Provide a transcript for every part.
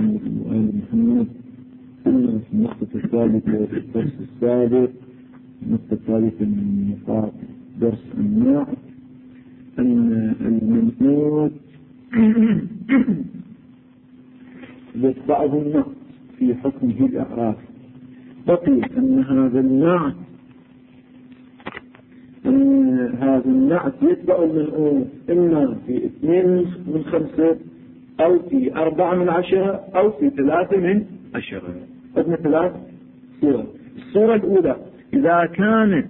محمد وآل محمد. كنا في النقطة الثالثة في الدرس السابق. النقطة الثالثة من نقاط درس النوع أن المنعوت يتبعه النقص في حكمه الإعراب. بقي أن هذا النعت يتبع المنعوت إما في 2 من 5 أو في 4 من 10 أو في 3 من 10. قدنا 3 صور. الصورة الأولى إذا كانت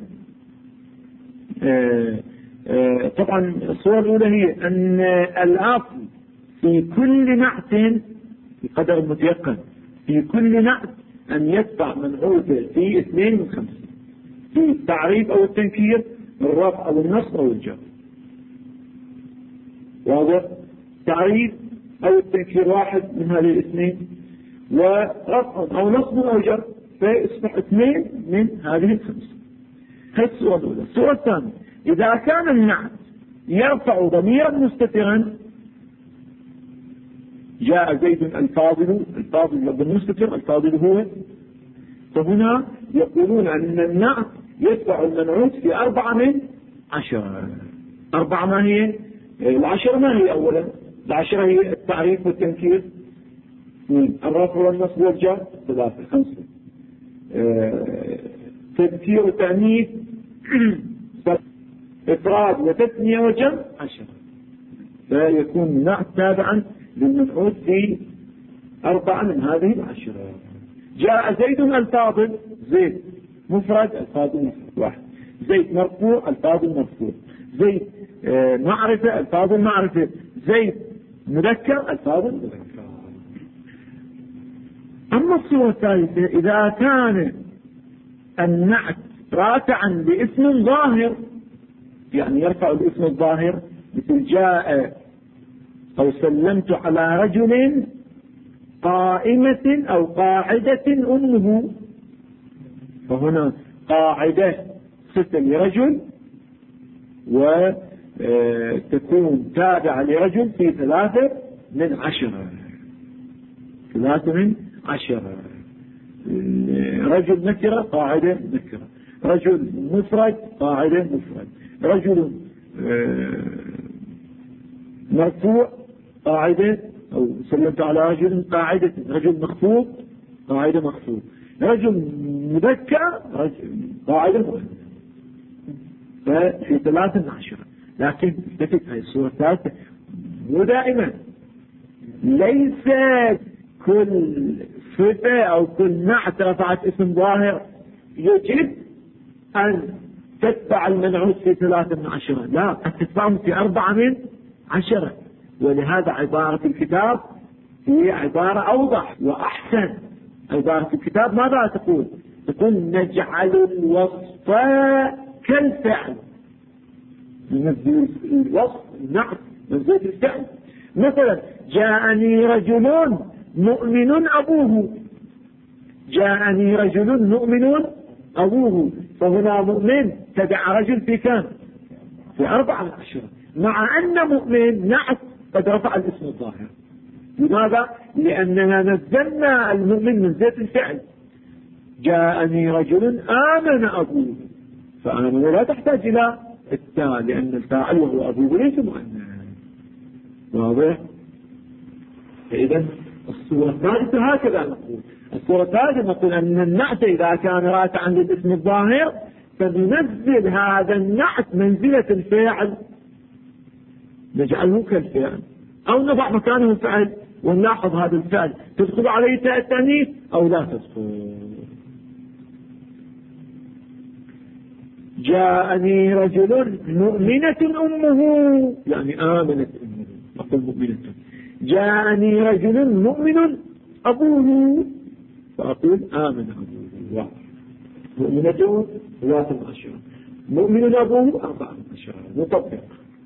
طبعا الصورة الأولى هي أن الأصل في كل نعت بقدر المتيقن في كل نعت أن يتبع منعوته في 2 من 5 في التعريف أو التنكير، الرفع أو النصب أو الجر. واضح؟ تعريف أو التنكير واحد من هذه الاثنين، ورفع أو نصب أو جر فيصبح 2 من هذه 5. هذه الصورة الأولى. الصورة الثانية إذا كان النعت يرفع ضميرا مستترا، جاء زيد الفاضل بالمستتر، الفاضل هو، فهنا يقولون أن النعت يتبع المنعوت في 4 من 10. 4 ما هي؟ 10 ما هي أولا؟ 10 هي التعريف والتنكير، الرفع والنصب والجر 3 5 تذكير وتأنيث إفراد وتثنية وجمع 10. فيكون النعت تابعا للمنعوت في 4 من هذه 10. جاء زيد الفاضل، زيد مفرد، الفاضل مفرد واحد. زيد مرفوع، الفاضل مرفوع. زيد معرفة، الفاضل معرفة. زيد مذكر، الفاضل مذكر. أما الصورة الثالثة إذا كان النعت رافعا باسم ظاهر، يعني يرفع الاسم الظاهر، مثل جاء أو سلمت على رجل قائمة أو قاعدة أمه، فهنا قاعدة صفة لرجل وتكون تابعة لرجل في 3 من 10. 3 من 10. رجل نكرة، قاعدة نكرة. رجل مفرد، قاعدة مفرد. رجل مرفوع، قاعدة، أو سلمت على رجل قاعدة. رجل مخفوض، قاعدة مخفوض. رجل مذكر، قاعدة مؤنث. ففي 3 من 10. لكن التفت هذه الصورة الثالثة مو دائما، ليس كل صفة أو كل نعت رفعت اسم ظاهر يجب أن تتبع المنعوت في 3 من 10. لا، قد تتبعهم في 4 من 10. ولهذا عبارة الكتاب هي عبارة أوضح وأحسن. عبارة الكتاب ماذا تقول؟ تقول نجعل الوصف كالفعل، ننزل الوصف النعت ننزل الفعل. مثلا جاءني رجل مؤمن أبوه، جاءني رجل مؤمن أبوه، فهنا مؤمن تبع رجل في كم؟ في 4 من 10. مع أن مؤمن نعت قد رفع الاسم الظاهر. لماذا؟ لأننا نزلنا المؤمن من زيت الفعل. جاءني رجل آمن أبوه، فآمن لا تحتاج إلى التاء لأن الفاعل وهو أبوه ليس مؤنث. واضح؟ فإذا الصورة الثالثة هكذا نقول. الصورة الثالثة نقول أن النعت إذا كان رافعا للاسم الظاهر فننزل هذا النعت منزلة الفاعل، نجعله كالفعل، أو نضع مكانه فعل ونلاحظ هذا الفعل تدخل عليه تاء التأنيث أو لا تدخل. جاءني رجل مؤمنة أمه، يعني آمنت أمه، نقول مؤمنة. جاءني رجل مؤمن أبوه، فأقول آمن أبوه. مؤمنته 3 من 10، مؤمن أبوه 4 من 10. نطبق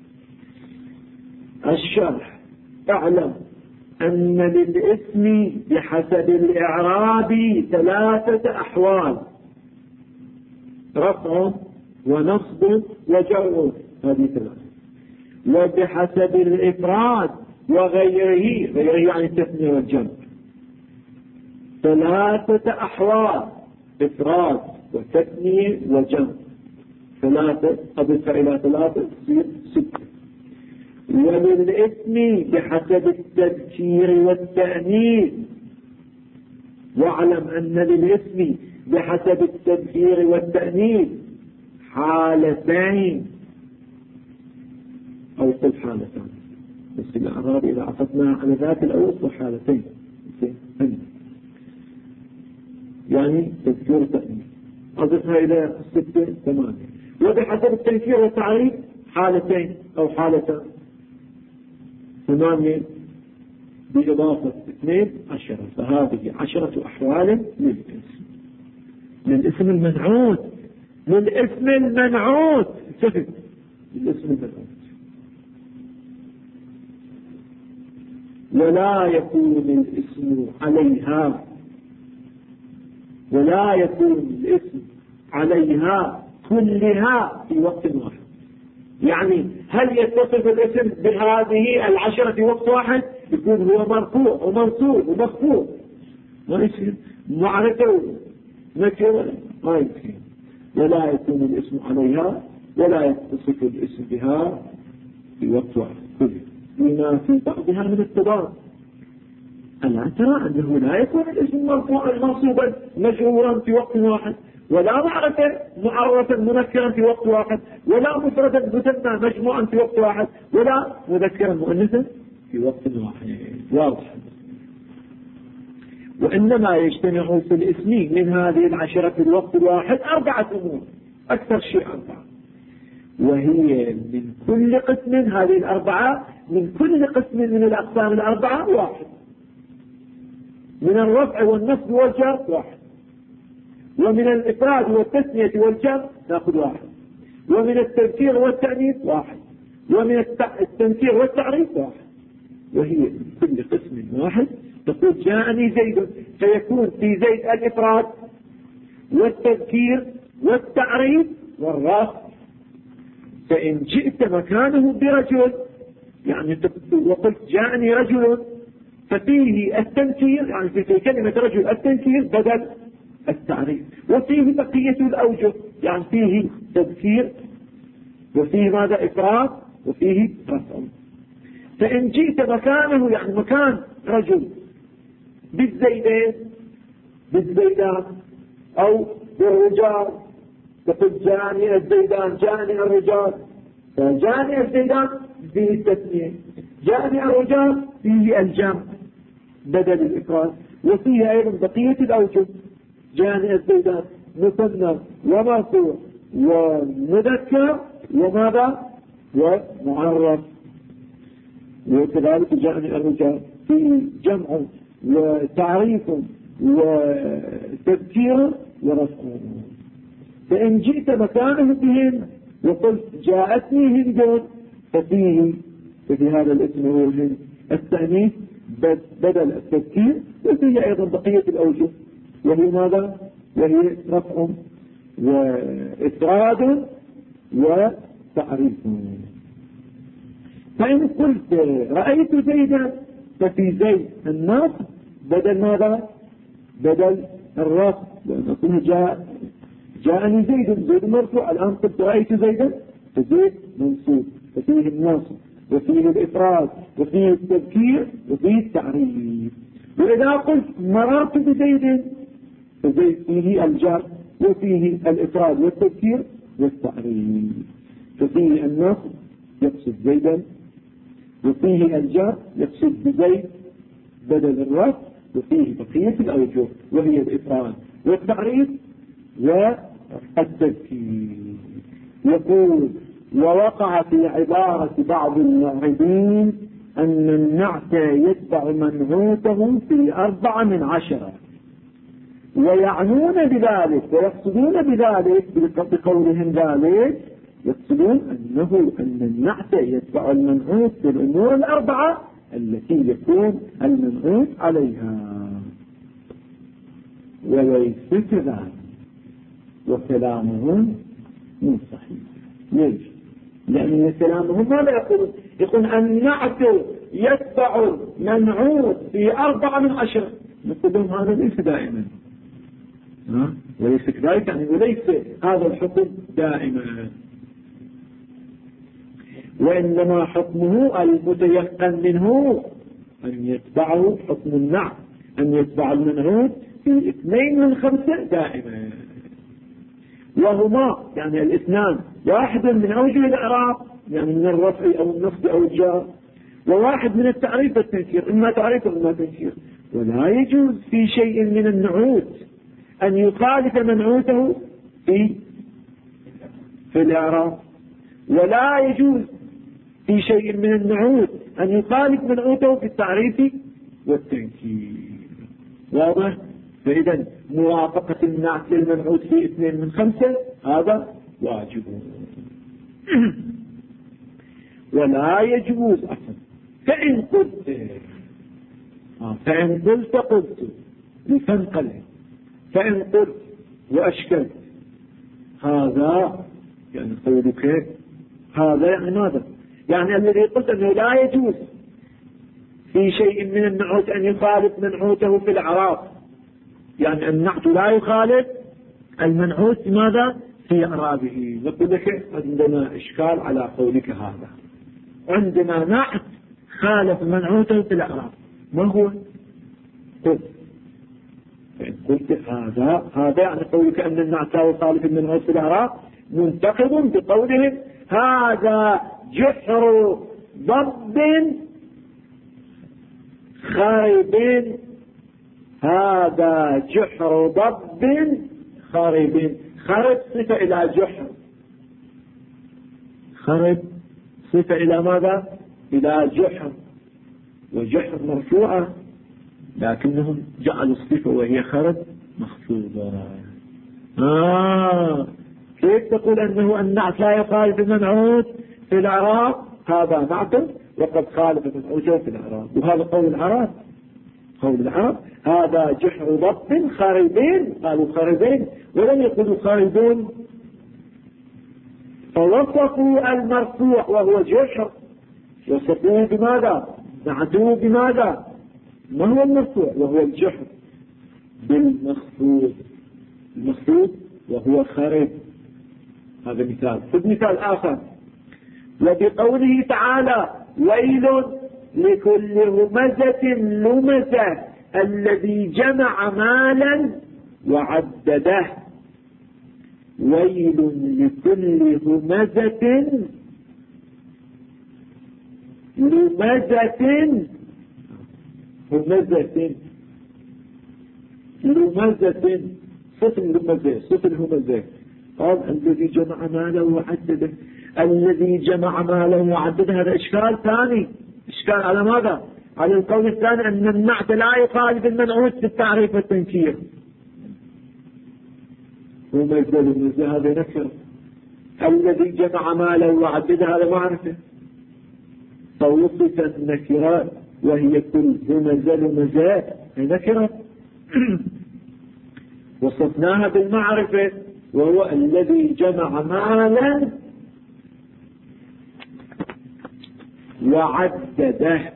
الشرح. اعلم أن للاسم بحسب الإعراب 3 أحوال: رفع ونصب وجر، هذه 3. وبحسب الإفراد وغيره، غيره يعني التثنية والجمع، ثلاثة أحوال: إفراد وتثنية وجمع. ثلاثة أضف إلى ثلاثة تصير 6. وللاسم بحسب التذكير والتأنيث. واعلم أن للاسم بحسب التذكير والتأنيث حالتين، أو قل حالتان، بس الأعراب إذا عطتنا على ذات الأول حالتين، يعني تذكير وتأنيث أضفها إلى 6 8. وبحسب التنكير والتعريف حالتين أو حالتان، 8 بإضافة 2 10. فهذه 10 أحوال للاسم المنعوت. للاسم المنعوت انتبه، للاسم المنعوت. ولا يكون الاسم عليها، ولا يكون الاسم عليها كلها في وقت واحد. يعني هل يتصف الاسم بهذه 10 في وقت واحد؟ يكون هو مرفوع ومنصوب ومخفوض، ما يصير معرفة نكرة، ما يصير. ولا يكون الاسم عليها، ولا يتصف الاسم بها في وقت واحد كله، لما في بعضها من التضاد. ألا ترى أنه لا يكون الاسم مرفوعا منصوبا مشهورا في وقت واحد، ولا معرفا منكرا في وقت واحد، ولا مفردا مثنى مجموعا في وقت واحد، ولا مذكرا مؤنثا في وقت واحد. واضح. وإنما يجتمع في الاسم من هذه 10 في الوقت الواحد 4 أمور، أكثر شيء 4. وهي من كل قسم، هذه 4 من كل قسم من الأقسام 4 1. من الرفع والنصب والجر 1، ومن الإفراد والتثنية والجمع نأخذ 1، ومن التذكير والتأنيث 1، ومن التنكير والتعريف 1. وهي من كل قسم 1. تقول جاءني زيد، فيكون في زيد الإفراد والتذكير والتعريف والرفع. فإن جئت مكانه برجل، يعني وقلت جاءني رجل، ففيه التنكير، يعني في كلمة رجل التنكير بدل التعريف، وفيه بقية الأوجه، يعني فيه تذكير وفيه ماذا إفراد وفيه رفع. فإن جئت مكانه، يعني مكان رجل بالزيدين بالزيدان أو بالرجال، تقول جاني الزيدان جاني الرجال، فجاني الزيدان فيه التثنية، جاني الرجال فيه الجمع بدل الإفراد، وفيه أيضا بقية الأوجه، جاني الزيدان مثنى ومرفوع ومذكر وماذا ومعرف. وكذلك جاني الرجال فيه جمع وتعريف وتذكير ورفع. فإن جئت مكانه بهم وقلت جاءتني هند، ففيه في هذا الاسم هو الهند التأنيث بدل التذكير، وفيه أيضا بقية الأوجه، وهي ماذا؟ وهي رفع وإفراد وتعريف. فإن قلت رأيت زيدا، ففي زيد النصب بدل ماذا؟ بدل الرفع، لأنه جاءني زيد، زيد مرفوع. الآن قلت رأيت زيدا، فزيد منصوب، ففيه النصب وفيه الإفراد وفيه التذكير وفيه التعريف. وإذا قلت مررت بزيد، فزيد فيه الجر وفيه الإفراد والتذكير والتعريف، ففيه النصب يقصد زيدا، وفيه الجر يقصد بزيد بدل الرفع، وفيه بقية الأوجه وهي الإفراد والتعريف والتذكير. يقول ووقع في عبارة بعض اللاعبين أن النعت يتبع منعوته في 4 من 10، ويعنون بذلك ويقصدون بذلك بقولهم ذلك، يقصدون أن النعت يتبع المنعوت في الأمور 4 التي يكون المنعوت عليها، وليس كذلك، وكلامهم مو صحيح. ليش؟ لأن كلامهم ماذا يقول؟ يقول النعت يتبع منعوت في 4 من 10، نقول لهم هذا ليس دائما، وليس كذلك، يعني وليس هذا الحكم دائما، وإنما حكمه المتيقن منه أن يتبعه حكم النعت، أن يتبع المنعوت في 2 من 5 دائما، وهما يعني الاثنان واحد من أوجه الإعراب، يعني من الرفع أو النصب أو الجار، وواحد من التعريف والتنكير، إما تعريف وإما تنكير. ولا يجوز في شيء من النعوت أن يخالف منعوته في الإعراب، ولا يجوز في شيء من النعوت أن يخالف منعوته في التعريف والتنكير. واضح؟ فإذا موافقة النعت للمنعوت في 2 من 5 هذا واجب. ولا يجوز أصلا فإن قلت لفنقل، فإن قلت وأشكلت، هذا يعني قولك هذا يعني ماذا؟ يعني الذي قلت أنه لا يجوز في شيء من النعوت أن يخالف منعوته في الإعراب، يعني النعت لا يخالف المنعوت ماذا؟ في إعرابه. نقول لك عندنا إشكال على قولك هذا، عندنا نعت خالف منعوته في الإعراب، ما هو؟ قلت هذا يعني قولك أن النعت لا يخالف المنعوت في الإعراب منتقض بقولهم هذا جحر ضب خرب، هذا جحر ضب خرب. خرب صفة إلى جحر، خرب صفة إلى ماذا؟ إلى جحر، وجحر مرفوعة، لكنهم جعلوا الصفة وهي خرب مخفوضة. كيف تقول أنه النعت لا يخالف المنعوت في الإعراب؟ هذا نعت وقد خالف المنعوت في الإعراب، وهذا قول العرب. قول العرب هذا جحر ضب خربين، قالوا خربين ولم يقولوا خربون، فوصفوا المرفوع وهو جحر، وصفوه بماذا؟ نعتوه بماذا؟ ما هو المرفوع وهو الجحر؟ بالمخفوض، المخفوض وهو خرب. هذا مثال. خذ مثال آخر، وبقوله تعالى ويل لكل همزة لمزة الذي جمع مالا وعدده. ويل لكل همزة لمزة، همزة لمزة، صفر لمزة، صفر همزة. قال الذي جمع ماله وعدده، الذي جمع ماله وعدده، هذا إشكال ثاني. إشكال على ماذا؟ على القول الثاني أن النعت لا يخالف المنعوت في التعريف والتنكير. همزة لمزة هذا نكر، الذي جمع ماله وعدده هذا معرفة، فوصف النكرات وهي كل همزة لمزة نكرة. وصفناها بالمعرفة وهو الذي جمع مالا وعدده،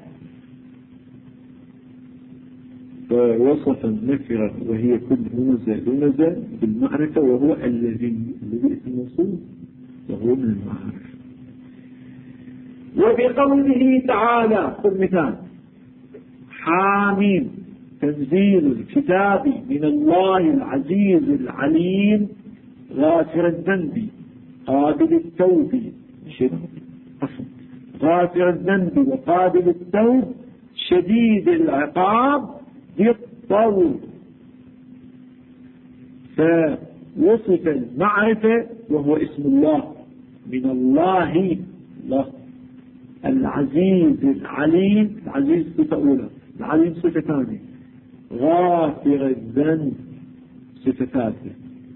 فوصف النكرة وهي كل همزة لمزة بالمعرفة وهو الذي اسم موصول وهو من المعرفة. وبقوله تعالى خذ مثال حاميم تنزيل الكتاب من الله العزيز العليم غافر الذنب قابل التوب، غافر الذنب وقابل التوب شديد العقاب ذي الطول. فوصف المعرفة وهو اسم الله، من الله الله العزيز العليم، العزيز صفة أولى، العليم صفة ثانية، غافر الذنب صفة ثالثة،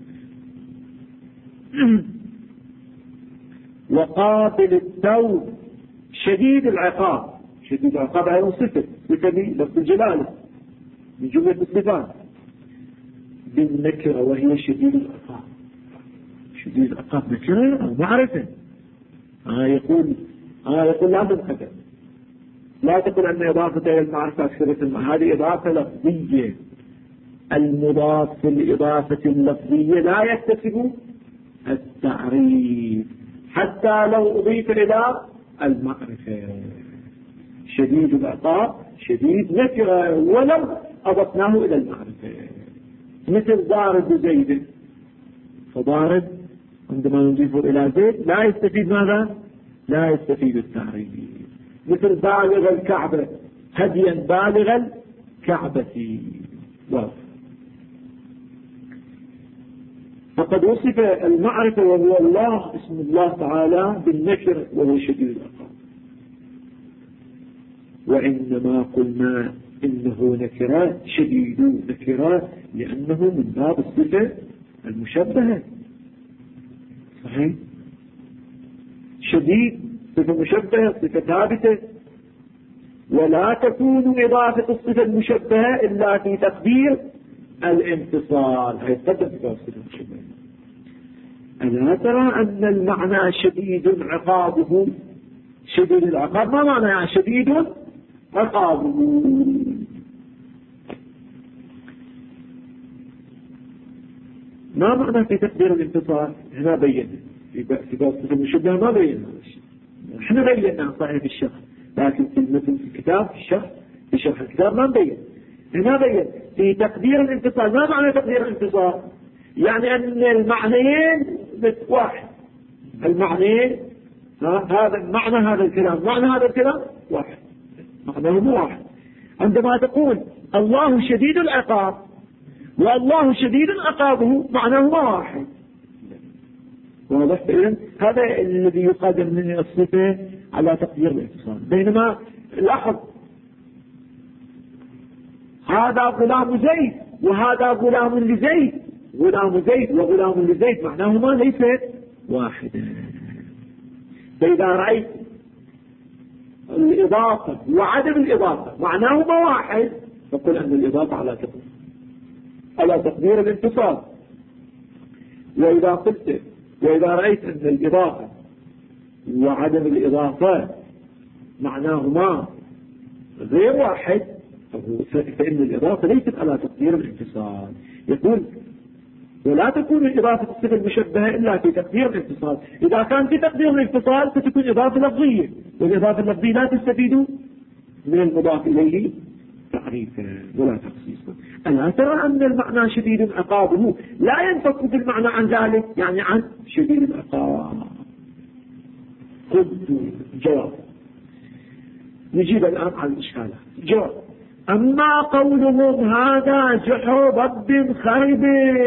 وقابل التوب شديد العقاب. شديد العقاب هذه صفة لفظ الجلالة من جملة الصفات بالنكرة وهي شديد العقاب. شديد العقاب نكرة أو معرفة. يقول لا تنقدر، لا تقل أن إضافة إلى المعرفة أكثر، هذه إضافة لفظية. المضاف في الإضافة اللفظية لا يكتسب التعريف حتى لو أضيف إلى المعرفة. شديد العقاب شديد نكرة ولو أضفناه إلى المعرفة، مثل ضارب زيد، فضارب عندما نضيفه إلى زيد لا يستفيد ماذا؟ لا يستفيد التعريف. مثل بالغ الكعبة، هديا بالغ الكعبة. فقد وصف المعرفة وهو الله اسم الله تعالى بالنكر وهو شديد العقاب. وإنما قلنا إنه نكرات شديد نكرات لأنه من باب الصفة المشبهة. صحيح؟ شديد صفة مشبهة، صفة ثابتة، ولا تكون إضافة الصفة المشبهة إلا في تقدير الانفصال. هيتقدم في باب الصفة المشبهة. ألا ترى أن المعنى شديد عقابه شديد العقاب؟ ما معنى شديد عقابه؟ ما معنى في تقدير الانفصال؟ هنا بينا في باب الصفة المشبهة ما بينا هذا الشيء. احنا بينا صحيح في الشرح، لكن في الكتاب في شرح الكتاب ما نبين. هنا بين في تقدير الانفصال. ما معنى تقدير الانفصال؟ يعني أن المعنيين واحد. المعنيين هذا معنى هذا الكلام، معنى هذا الكلام واحد، معناهما واحد. عندما تقول الله شديد العقاب والله شديد عقابه معناهما واحد. واضح؟ إذن هذا الذي يقدم من الصفة على تقدير الانفصال. بينما لاحظ هذا غلام زيد وهذا غلام لزيد، غلام زيد وغلام لزيد معناهما ليس واحدا. فإذا رأيت الإضافة وعدم الإضافة معناهما واحد فقل أن الإضافة على تقدير الانفصال. وإذا رأيت أن الإضافة وعدم الإضافة معناهما غير واحد فإن الإضافة ليست على تقدير الانفصال. يقول ولا تكون الإضافة الصفة المشبهة إلا في تقدير الانفصال. إذا كان في تقدير الانفصال فتكون إضافة لفظية، والإضافة اللفظية لا تستفيد من المضاف إليه تعريفا ولا تخصيصا. ألا ترى أن المعنى شديد عقابه لا ينفك بالمعنى عن ذلك، يعني عن شديد العقاب. قلت جواب. نجيب الآن على الإشكالات. جواب: أما قولهم هذا جحر ضب خرب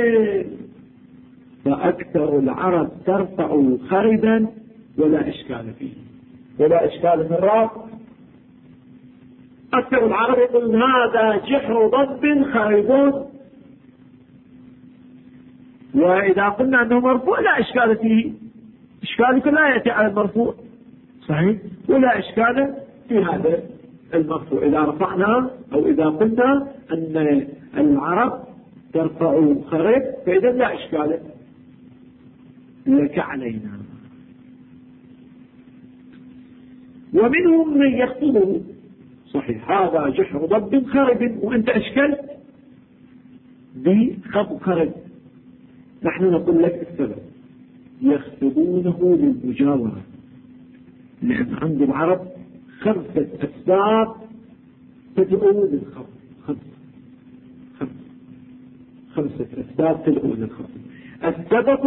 فأكثر العرب ترفع خربا ولا إشكال فيه، ولا إشكال من الراب. أكثر العرب يقولون هذا جحر ضب خرب، وإذا قلنا أنه مرفوع لا إشكال فيه. إشكالك لا يأتي على المرفوع، صحيح، ولا إشكال في هذا المرفوع. إذا رفعنا أو إذا قلنا أن العرب ترفع خرب فإذا لا إشكال لك علينا. ومنهم من يخطبه صحيح هذا جحر ضب خرب، وأنت أشكلت بخط خرب. نحن نقول لك السبب: يخطبونه للمجاورة، لأن عند العرب 5 أسباب تدعو للخطب. 5 أسباب تدعو للخطب. السبب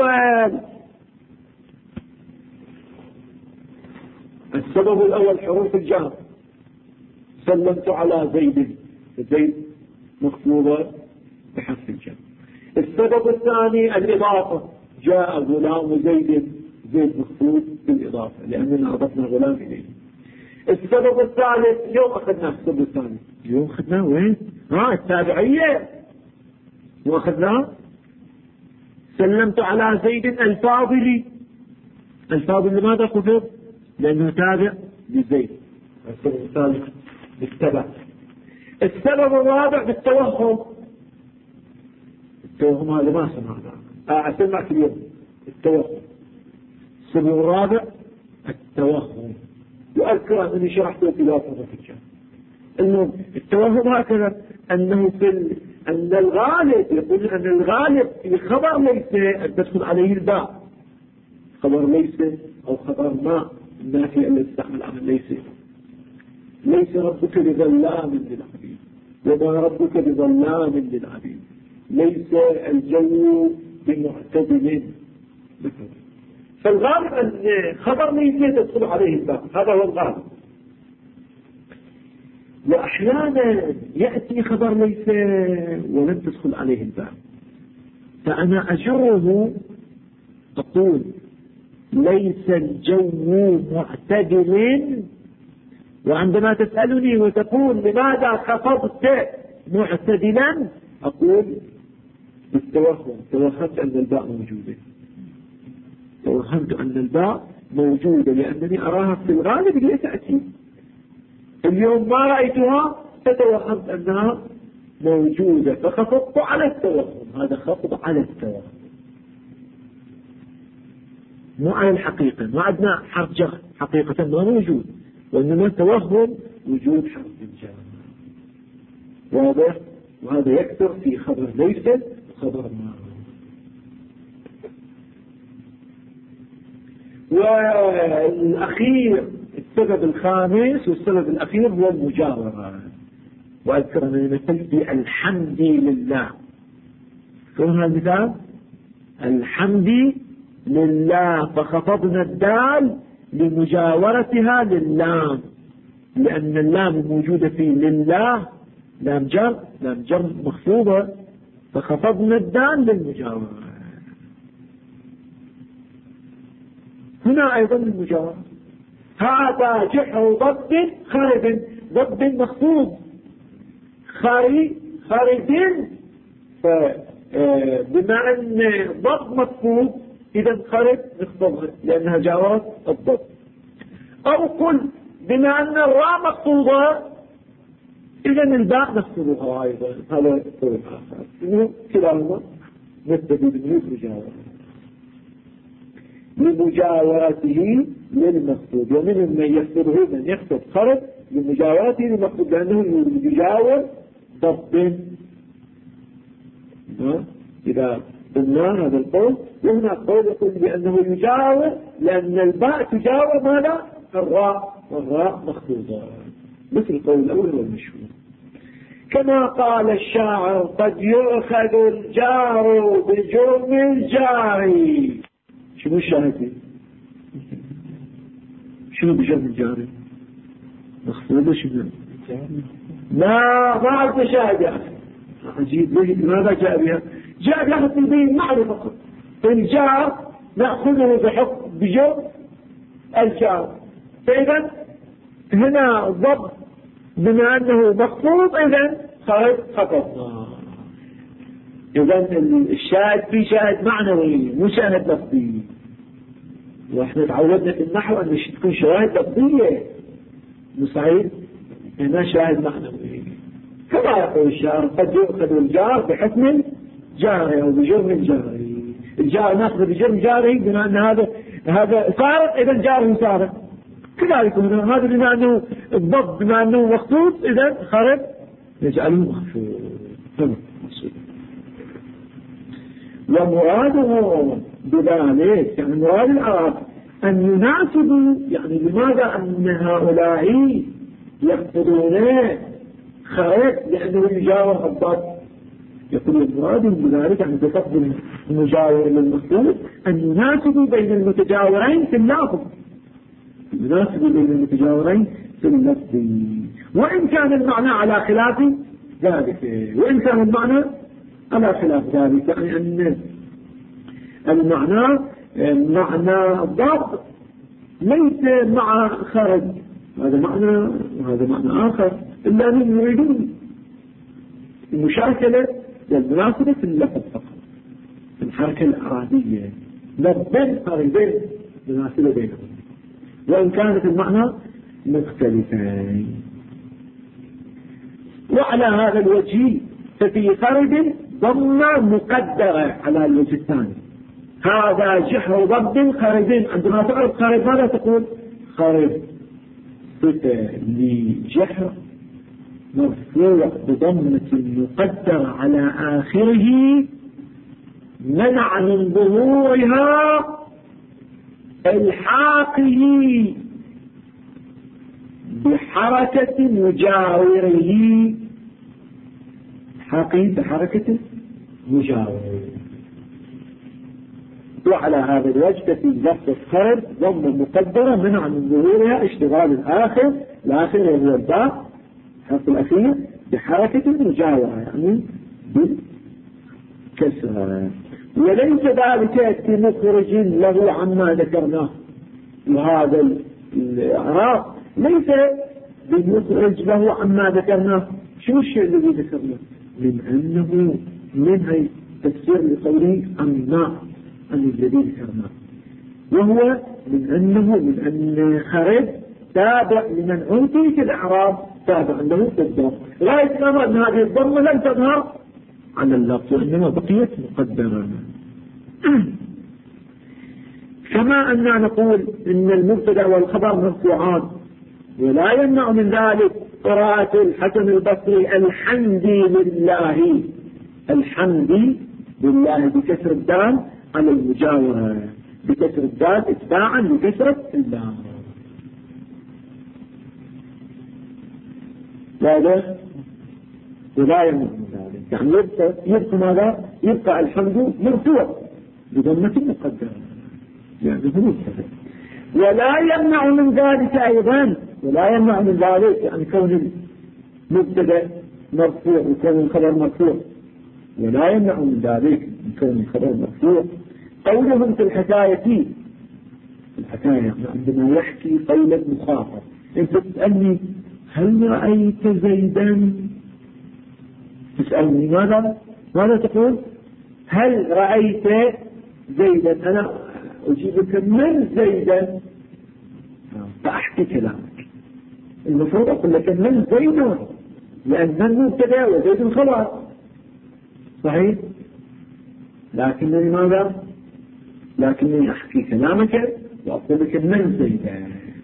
الأول حروف الجر. سلمت على زيد، زيد مخفوضة بحرف الجر. السبب الثاني الإضافة، جاء غلام زيد، زيد مخفوض بالإضافة لأننا أضفنا غلام إليه. السبب الثالث اليوم أخذناه. السبب الثاني اليوم أخذناه وين؟ التابعية وأخذناه. سلمت على زيد الفاضل. الفاضل لماذا خفض؟ لأنه تابع لزيد. السبب الثالث بالتبع. السبب الرابع بالتوهم. التوهم هذا ما سمعنا، أسمعك اليوم التوهم. السبب الرابع التوهم. وأذكر أنني شرحته في ذات الرجال أنه التوهم هكذا أنه أن الغالب يقول أن الغالب في خبر ليس أن تدخل عليه الباء، خبر ليس أو خبر ما النافي الذي يستعمل عن ليس ربك بظلام للعبيد وما ربك بظلام للعبيد، ليس الجو بمعتدل. فالغالب أن خبر ليس تدخل عليه الباء، هذا هو الغالب. وأحيانا يأتي خبر ليس ولم تدخل عليه الباء، فأنا أجره أقول ليس الجو معتدل، وعندما تسألني وتقول لماذا خفضت معتدلا أقول بالتوهم، توهمت أن الباء موجودة، توهمت أن الباء موجودة لأنني أراها في الغالب لا تأتي، اليوم ما رأيتها فتوهمت أنها موجودة فخفضت على التوهم. هذا خفض على التوهم مو على الحقيقة، ما عندنا حرف جر حقيقة ما موجود، وإنما توهم وجود حرف الجر. واضح؟ وهذا يكثر في خبر ليس وخبر ما. والأخير السبب الخامس والسبب الأخير هو المجاورة. وأذكر أنني مثلت الحمد لله، شلون المثال؟ الحمد لله، فخفضنا الدال لمجاورتها للام، لأن اللام موجودة في لله، لام جر مخفوضة، فخفضنا الدال للمجاورة. هنا أيضا المجاورة، هذا جحر ضب خارب، ضب مخفوض خارج، بما أن ضب مخفوض إذا خارج نخفضها لأنها جاورت الضب. أو قل بما أن الراء مخفوضة إذا الباء نخفضها أيضا. هذا الطريق آخر، إنه كلاهما نبتدي بالمجاورة لمجاورته للمخفوض، ومنهم من يخفضه من يخفض خرج لمجاورته للمخفوض لأنه يجاور ضب. إذا قلنا هذا القول، وهنا قول يقول بأنه يجاور لأن الباء تجاور ماذا؟ الراء، والراء مخفوضة، مثل القول الأول والمشهور. كما قال الشاعر قد يؤخذ الجار بجرم الجاري. شنو الشاهد؟ شنو بجرم الجاري؟ مخفوضة شنو؟ ما أعرف شاهد يا أخي عجيب. لماذا جاء بها؟ جاء بها تبين معرفة فقط. الجار نأخذه بحكم بجرم الجار، فإذا هنا ضب بما أنه مخفوض إذا خارج خطأ. إذا الشاهد في شاهد معنوي مو شاهد لفظي، واحنا تعودنا في النحو أن تكون شواهد لفظية مستعيد، هنا شاهد معنوي. كما يقول الشاعر قد يؤخذ الجار بحكم جاري أو بجرم جاري. الجار ناخذ بجرم جاري بما أن هذا سارق إذا جاره سارق، كذلك هنا هذا بما أنه الضب بما أنه مخطوط إذا خرج نجعله مخفوض. ومراده بذلك يعني مراد العرب أن يناسبوا، يعني لماذا أن هؤلاء يخفضون خرج لأنه يجاور الضب؟ يقول المراد بذلك أن تقدم المجاور للمخفوض أن يناسبوا بين المتجاورين في اللفظ، يناسبوا بين المتجاورين في اللفظ، وإن كان المعنى على خلاف ذلك، وإن كان المعنى على خلاف ذلك، يعني أن المعنى معنى ضب ليس مع خرج، هذا معنى وهذا معنى آخر، إلا أنهم يريدون المشاكلة والمناسبة في اللفظ فقط، في الحركة الإعرابية لفظين قريبين مناسبة بينهم، وإن كانت المعنى مختلفين. وعلى هذا الوجه ففي خرج ضمة مقدرة على الوجه الثاني، هذا جحر ضب خرج. عندما تعرف خرج ماذا تقول؟ خرج صفة لجهر مرفوع بضمة مقدرة على آخره منع من ظهورها الحاقه بحركة مجاوره، حاقه بحركة مجاوره. وعلى هذا الوجه في لفظ خرب ضمة مقدرة منع من ظهورها اشتغال الآخر هو الباء الحرف الأخير بحركة مجاورة يعني بالكسرة، وليس ذلك كمخرج له عما ذكرناه. وهذا الإعراب ليس بمخرج له عما ذكرناه. شو الشيء الذي ذكرناه؟ من أنه من هي تفسير لقوله عما عن الذي ذكرناه، وهو من أن خرب تابع لمن أوتي في الإعراب تابع له تظهر، لا يتنام أن هذه الضمة لم تظهر على اللفظ وإنما بقيت مقدمة. كما أننا نقول إن المبتدأ والخبر مرفوعان، ولا يمنع من ذلك قراءة الحسن البصري الحمدي لله، الحمدي لله بكسر الدال على المجاورة، بكسر الدال اتباعا لكسرة اللام. لا ولا يمنع من ذلك، يعني يبقى ماذا؟ يبقى الحمد مرفوع بضمة مقدرة يعني مرتفع. ولا يمنع من ذلك أيضا، ولا يمنع من ذلك يعني كون المبتدأ مرفوع وكون الخبر مرفوع، ولا يمنع من ذلك من كون الخبر مرفوع قولهم في الحكاية عندما يحكي قول المخاطب. انت تسألني هل رأيت زيدا؟ تسألني ماذا تقول؟ هل رأيت زيدا؟ أنا أجيبك من زيدا فأحكي كلامك. المفروض أقول لك من زيدا، لأن من مبتدأ وزيد الخبر صحيح، لكنني أحكي كلامك وأقول لك من زيدا.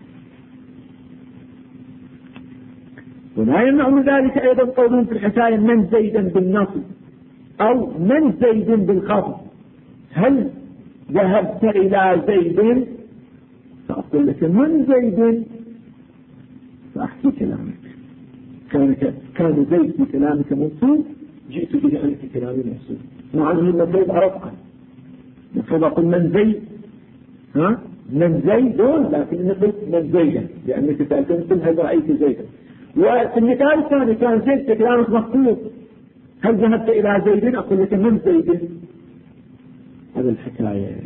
ولا يمنع من ذلك أيضا قولهم في الحكاية من زيدا بالنصب أو من زيد بالخفض. هل ذهبت إلى زيد؟ فأقول لك من زيد فأحكي كلامك. كان زيد في كلامك منصوب، جئت به أنا في كلامي منصوب، مع أنه المفروض أرفعا، المفروض أقول من زيد من زيد، لكن نقول من زيدا لأنك سألتني هل رأيت زيدا. وفي المثال الثاني كان زيد في كلامك مخطوط، هل ذهبت إلى زيد؟ أقول لك من زيد. هذا الحكاية.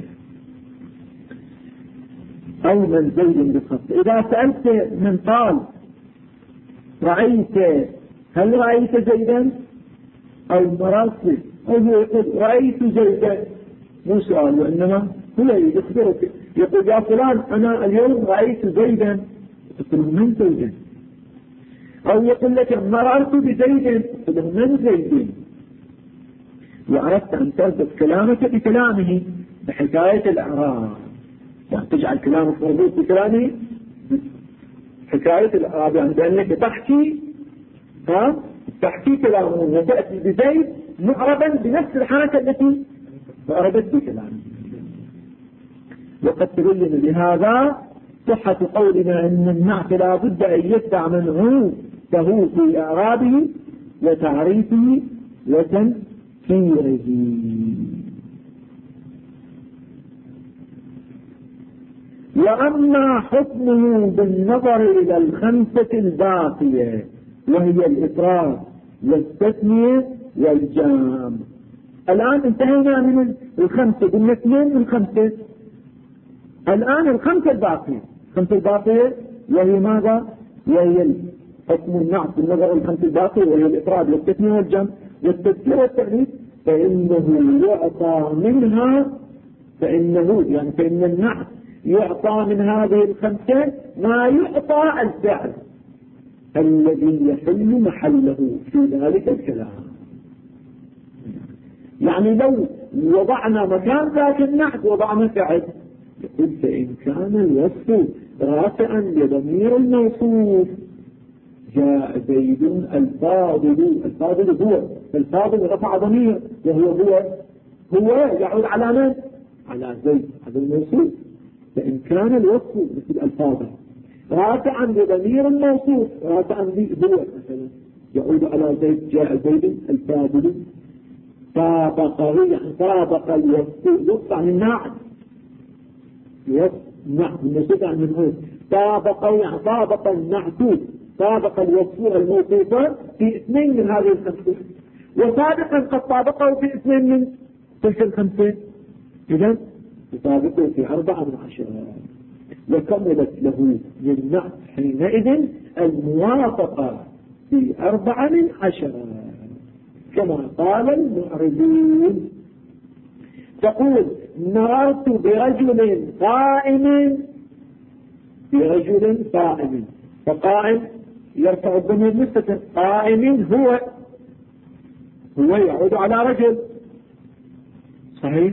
أو من زيد بالخط. إذا سألت من قال هل رأيت زيدا أو مررت أو يقول رأيت زيدا، مو سؤال وإنما هو يخبرك، يقول يا فلان أنا اليوم رأيت زيدا، تقول من زيدا. أو يقول لك مررت بزيد، تقول من زيد. وأردت أن تربط كلامك بكلامه بحكاية الإعراب، يعني تجعل كلامك مربوط بكلامه حكاية الإعراب، يعني بأنك تحكي كلامه وتأتي بزيد معربا بنفس الحركة التي أعربت بكلامه. وقد تبين بهذا صحة قولنا أن النعت لا بد أن يتبع منعوته في إعرابه وتعريفه وتنكيره. وأما حكمه بالنظر إلى الخمسة الباقية وهي الإفراد والتثنية والجمع. الآن انتهينا من الخمسة، قلنا اثنين من خمسة، الآن الخمسة الباقية وهي ماذا؟ وهي حكم النعت بالنظر إلى الخمسة الباقية وهي الإفراد والتثنية والجمع والتذكير والتأنيث، فإنه يعطى منها فإن النعت يعطى من هذه الخمسة ما يعطى الفعل الذي يحل محله في ذلك الكلام. يعني لو وضعنا مكان ذاك النعت وضعنا فعل، يقول فإن كان الوصف رافعا لضمير الموصوف. جاء زيد الفاضل. الفاضل هو، الفاضل رفع ضمير وهو يعود على من؟ على زيد، هذا الموصوف. فإن كان الوصف مثل الفاضل رافعا لضمير الموصوف، رافعا هو مثلا يعود على زيد، جاء زيد الفاضل. طابقه يعني طابق الوصف عن النعت، نعم النصوص عن المنعوت. طابقه يعني طابق النعت، طابق الوصف الموصوف في 2 من هذه الخمسة، وسابقا قد طابقه في 2 من تلك الخمسة، إذن يطابقه في 4 من 10، وكملت له للنعت حينئذ الموافقة في 4 من 10 كما قال المعربون. تقول مررت برجل قائم، فقائم يرفع الضمير مستتر، قائم هو يعود على رجل، صحيح؟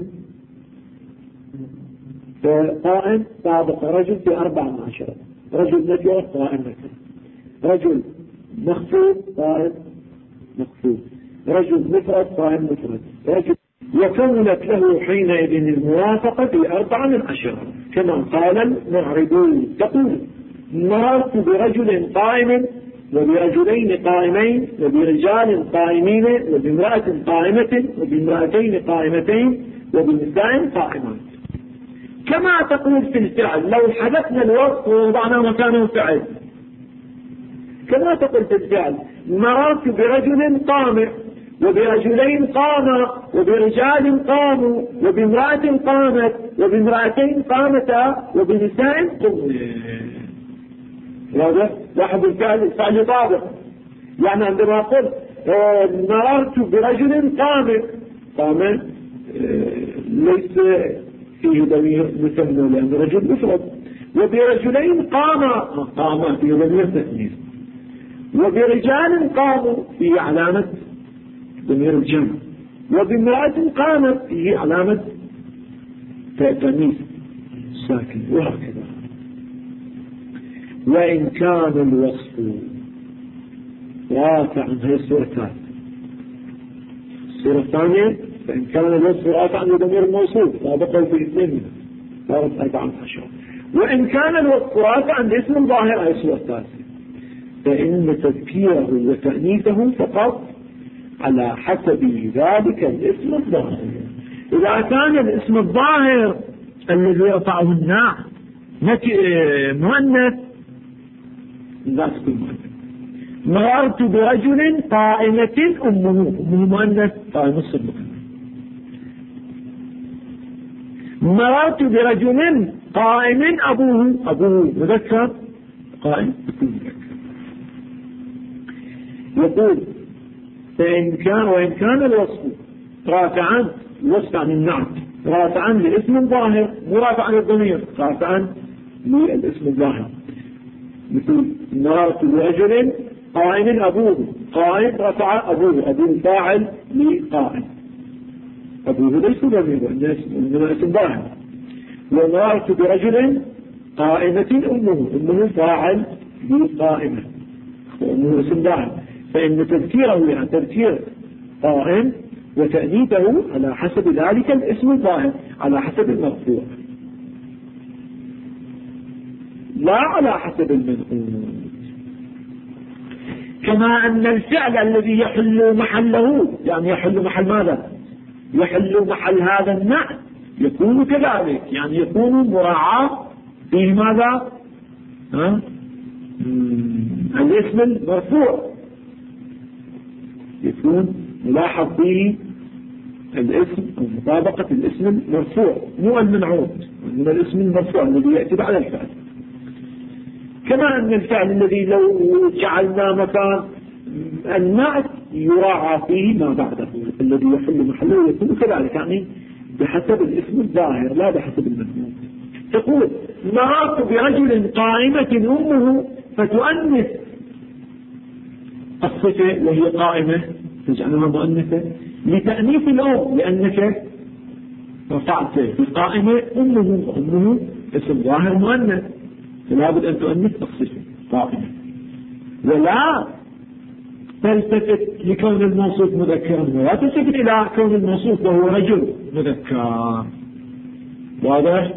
فقائم سابق رجل في 4 من 10، رجل نجوى قائم نجوى، رجل مخفوض قائم مخفوض، رجل مفرد قائم مفرد، رجل. وكملت له حينئذ الموافقة في 4 من 10 كما قال المعربون. تقول مررت برجل قائم وبرجلين قائمين وبرجال قائمين وبامرأة قائمة وبامرأتين قائمتين وبنساء قائمات. كما تقول في الفعل لو حذفنا الوصف ووضعنا مكانه فعل، كما تقول في الفعل مررت برجل قام وبرجلين قاما وبرجال قاموا وبامرأة قامت وبامرأتين قامتا وبنساء قموا. هذا واحد الفعل طابق. يعني عندما قلت مررت برجل قام ليس فيه ضمير مثنى لأن رجل مفرد، وبرجلين قام فيه ضمير تثنيث، وبرجال قاموا فيه علامة ضمير الجمع، وبامرأة قامت فيه علامة تأنيث ساكن، وهكذا. وإن كان الوصف رافعا، هي الصورتان. الصورة الثانية فإن كان الوصف رافعا لضمير الموصوف سابقه في 2 صارت 14. وإن كان الوصف رافعا لاسم الظاهر، هي الصورة الثالثة، فإن تذكيره وتأنيثه فقط على حسب ذلك الاسم الظاهر. إذا كان الاسم الظاهر الذي رفعه الناع مؤنث لا تكون مؤنث. مررت برجل قائمة أمه مؤنث قائمة الصدق. مررت برجل قائم أبوه مذكر قائم يقول وإن كان الوصف رافعا، الوصف عن النعت رافعا لاسم الظاهر مرافعا للضمير رافعا للاسم الظاهر، مثل مررت برجل قائم أبوه، قائم رفع أبوه فاعل لقائم، أبوه ليس ضمير إنما اسم ظاهر. ومررت برجل قائمة أمه فاعل لقائمة وأمه اسم ظاهر. فإن تذكيره يعني تذكير قائم وتأنيثه على حسب ذلك الاسم الظاهر، على حسب المرفوع لا على حسب المنقول. كما أن الفعل الذي يحل محله، يعني يحل محل ماذا؟ يحل محل هذا النعت يكون كذلك، يعني يكون مراعاة فيه ماذا؟ الاسم المرفوع يكون ملاحظ فيه الاسم أو مطابقة الاسم المرفوع مو المنعوت، من الاسم المرفوع الذي يأتي بعد الفعل. كما أن الفعل الذي لو جعلنا مكان النعت يراعى فيه ما بعده الذي يحل محله يكون كذلك، يعني بحسب الاسم الظاهر لا بحسب المنعوت. تقول مررت برجل قائمة أمه فتؤنث الصفة وهي قائمة تجعلها مؤنثة لتأنيث الأم، لأنك رفعت القائمة أمه اسم ظاهر مؤنث، فلا بد أن تؤنث الصفة قائمة، ولا تلتفت لكون الموصوف مذكرا، ولا تلتفت إلى كون الموصوف وهو رجل مذكر. واضح؟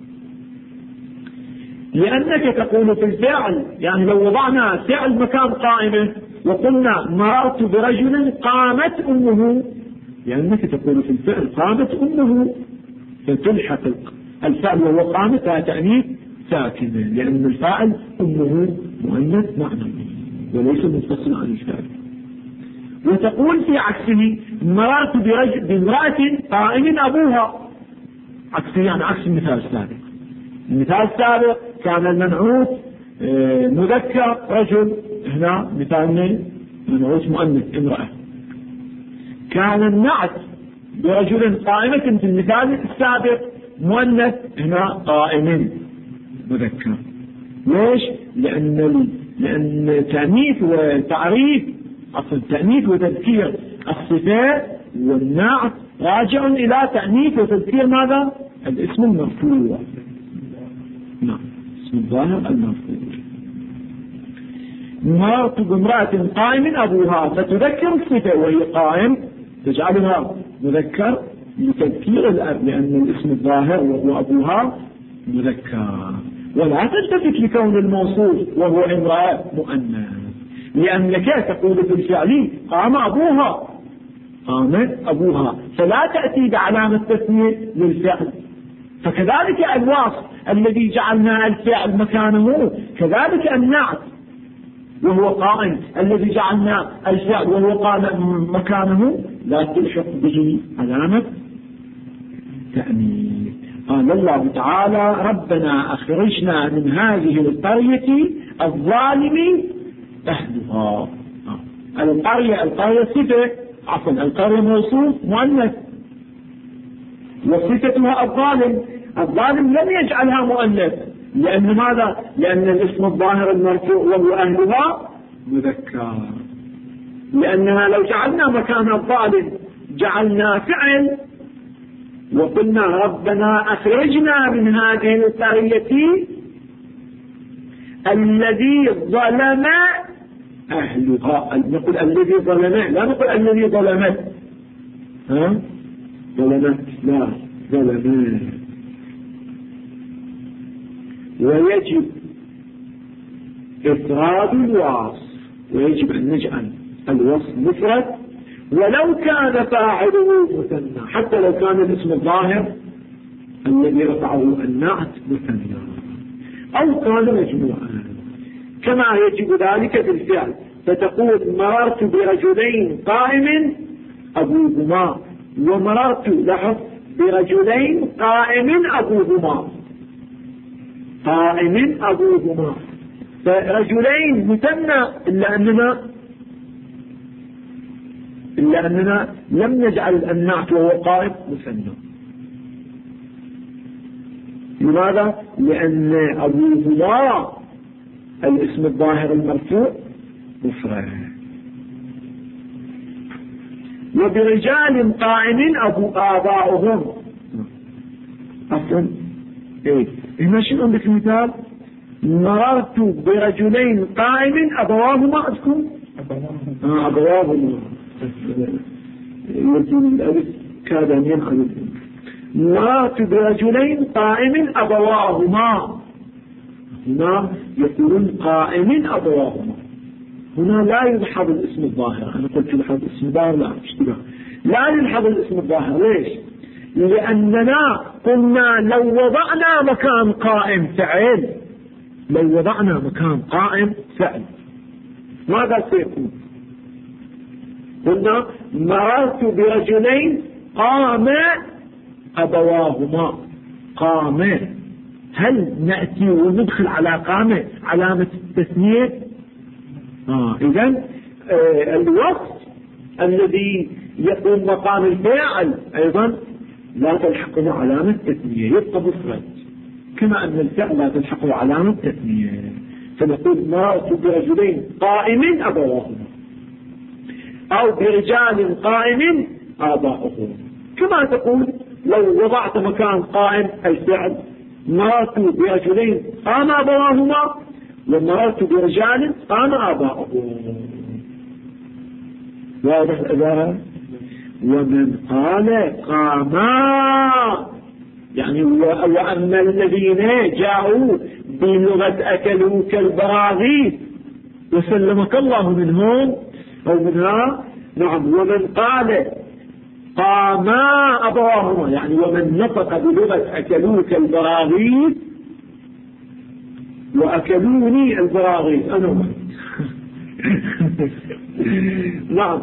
لأنك تقول في الفعل، يعني لو وضعنا فعل مكان قائمة وقلنا مررت برجل قامت أمه، لأنك تقول في الفعل قامت أمه، فتلحق الفعل وهو قامت لا تأنيث ساكنة، لأن الفاعل أمه مؤنث معنوي وليس منفصل عن الفعل. وتقول في عكسه مررت بامرأة قائم أبوها، عكسه يعني عكس المثال السابق. المثال السابق كان المنعوت مذكر رجل، هنا مثالنا منعوت مؤنث امرأة. كان النعت برجل قائمة في المثال السابق مؤنث، هنا قائم مذكر. ليش؟ لأن تأنيث وتعريف، أصل تأنيث وتذكير الصفات والنعت راجع إلى تأنيث وتذكير ماذا؟ الاسم المرفوع. نعم، اسم الظاهر المرفوع. مررت بامرأة قائم أبوها، فتذكر الصفة وهي قائم تجعلها مذكر لتذكير الأب، لأن الاسم الظاهر وهو أبوها مذكر. ولا تلتفت لكون الموصول وهو امرأة مؤنث، لأنك تقول في الفعل قام أبوها، قامت أبوها، فلا تأتي بعلامة تثنية للفعل. فكذلك الوصف الذي جعلنا الفعل مكانه، كذلك النعت وهو قائم الذي جعلنا الفعل وهو قائم مكانه لا تلحق به علامة تأنيث. قال الله تعالى ربنا أخرجنا من هذه القرية الظالم أهلها. القرية صفة، عفوا القرية موصوف مؤنث وصفتها الظالم لم يجعلها مؤنث، لأن ماذا؟ لأن الاسم الظاهر المرفوع وهو أهلها مذكر. لأننا لو جعلنا مكان الظالم جعلنا فعل وقلنا ربنا أخرجنا من هذه القرية الذي ظلم أهلها، نقول الذي ظلم، لا نقول الذي ظلمت، ظلمت لا ظلمت. ويجب إفراد الوصف، ويجب أن نجعل الوصف مفرد ولو كان فاعله مثنى، حتى لو كان الاسم الظاهر الذي رفعه النعت مثنى أو كان مجموعا، كما يجب ذلك في الفعل. فتقول مررت برجلين قائم أبوهما، ومررت برجلين قائم أبوهما، قائم أبوهما، فرجلين مثنى، إلا أننا لم نجعل النعت وهو قائم مثنى. لماذا؟ لأن أبوهما الاسم الظاهر المرفوع مفرد. وبرجال قائم آباؤهم، أصلا هنا شنو عندك مثال؟ مررت برجلين قائم أبواهما، أذكر أبواهما كاد أن ينقل. مررت برجلين قائم أبواهما، هنا يقولون قائم أبواهما، هنا لا يلحظ الاسم الظاهر. أنا قلت يلحظ الاسم الظاهر، لا اشتباه، لا يلحظ الاسم الظاهر. ليش؟ لأننا قلنا لو وضعنا مكان قائم فعل، لو وضعنا مكان قائم فعل ماذا سيكون؟ قلنا مررت برجلين قام أبواهما، قام، هل نأتي وندخل على قامة علامة التثنية؟ إذن الوقت الذي يقوم مقام الفاعل أيضا لا تلحقه علامة تثنية، يبقى مفرد، كما أن الفعل لا تلحقه علامة تثنية. فنقول مررت برجلين قائم أبواهما، أو برجال قائم آباؤهم. كما تقول لو وضعت مكان قائم الفعل مررت برجلين قام أبواهما ومررت برجال قام آباؤهم. واضح العبارة؟ ومن قال قاما يعني وأما الذين جاءوا بلغة أكلوا كالبراغيث وسلمك الله منهم أو منها. نعم. ومن قال قاما أبواهما يعني ومن نطق بلغة أكلوا كالبراغيث وأكلوني البراغيث أنا نعم.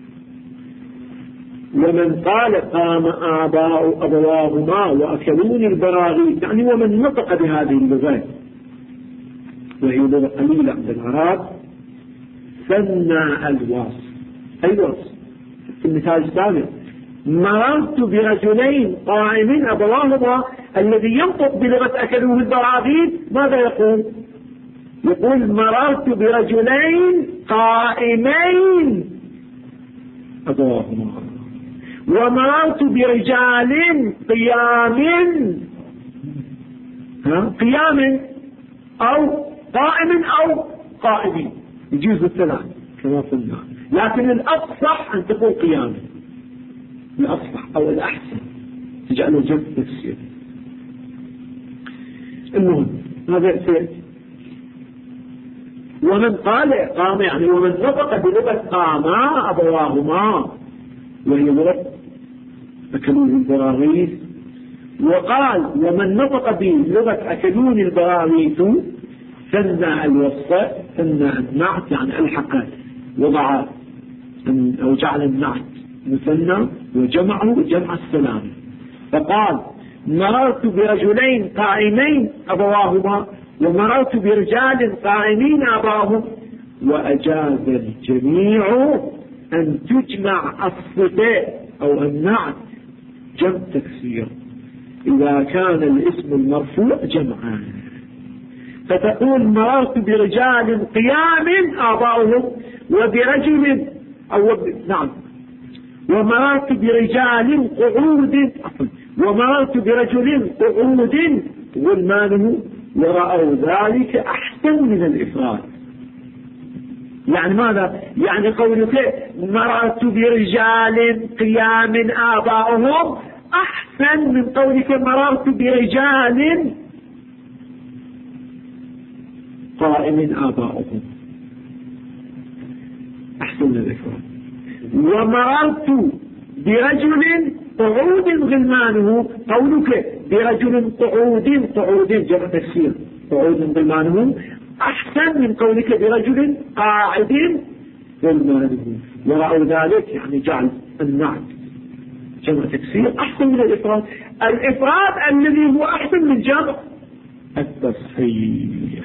ومن قال قام أبواهما وأكلوني البراغيث يعني ومن نطق بهذه اللغات وهي لغة قليلة عند العرب ثنى الوصف. أي وصف؟ في المثال السابق مررت برجلين قائمين أبواهما الذي ينطق بلغة أكلوه البراغيث ماذا يقول؟ يقول مررت برجلين قائمين أبواهما ومررت برجال قيام أو قائم أو قائمين يجوز الثلاث كما قلنا لكن الأفصح أن تقول قيام الأفصح أو الأحسن تجعله جمع تفسير. المهم هذا سيد. ومن قال قام يعني ومن نطق بلغة قاما أبواهما وهي لغة أكلون البراغيث وقال ومن نطق بلغة أكلون البراغيث ثنى الوصف ثنى النعت يعني الحق وضع أو جعل النعت مثنى وجمعه جمع السلام. فقال مررت برجلين قائمين أبواهما ومررت برجال قائمين أباهم وأجاز الجميع أن تجمع الصفاء أو النعت جمع تكسير إذا كان الاسم المرفوع جمعا. فتقول مررت برجال قيام آباؤهم وبرجل نعم ومررت برجال قعود ومررت برجل قعود غلمانه ورأوا ذلك أحسن من الإفراد. يعني ماذا؟ يعني قولك مررت برجال قيام آباؤهم أحسن من قولك مررت برجال قائم آباؤهم أحسن من الإفراد. ومررت برجل قعود غلمانه قولك برجل قعود جمع تكسير قعود غلمانه أحسن من قولك برجل قاعد غلمانه ورأوا ذلك يعني جعل النعت جمع تكسير أحسن من الإفراد. الإفراد الذي هو أحسن من جمع التصحيح.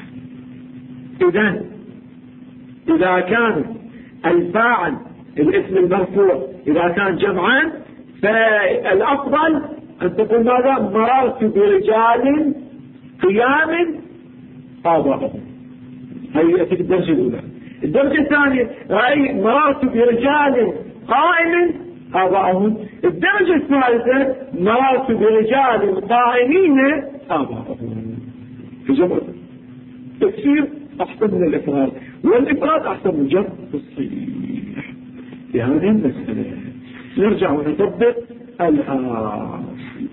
إذا كان الفاعل الاسم المرفوع إذا كان جمعا فالأفضل أن تقول ماذا؟ مررت برجال قيام آباؤهم. هي في الدرجة الأولى. الدرجة الثانية مررت برجال قائم آباؤهم. الدرجة الثالثة مررت برجال قائمين آباؤهم. في جمع تفسير أحسن من الإفراد والإفراد أحسن من جمع التصحيح في هذه المسألة. نرجع ونطبق الآن.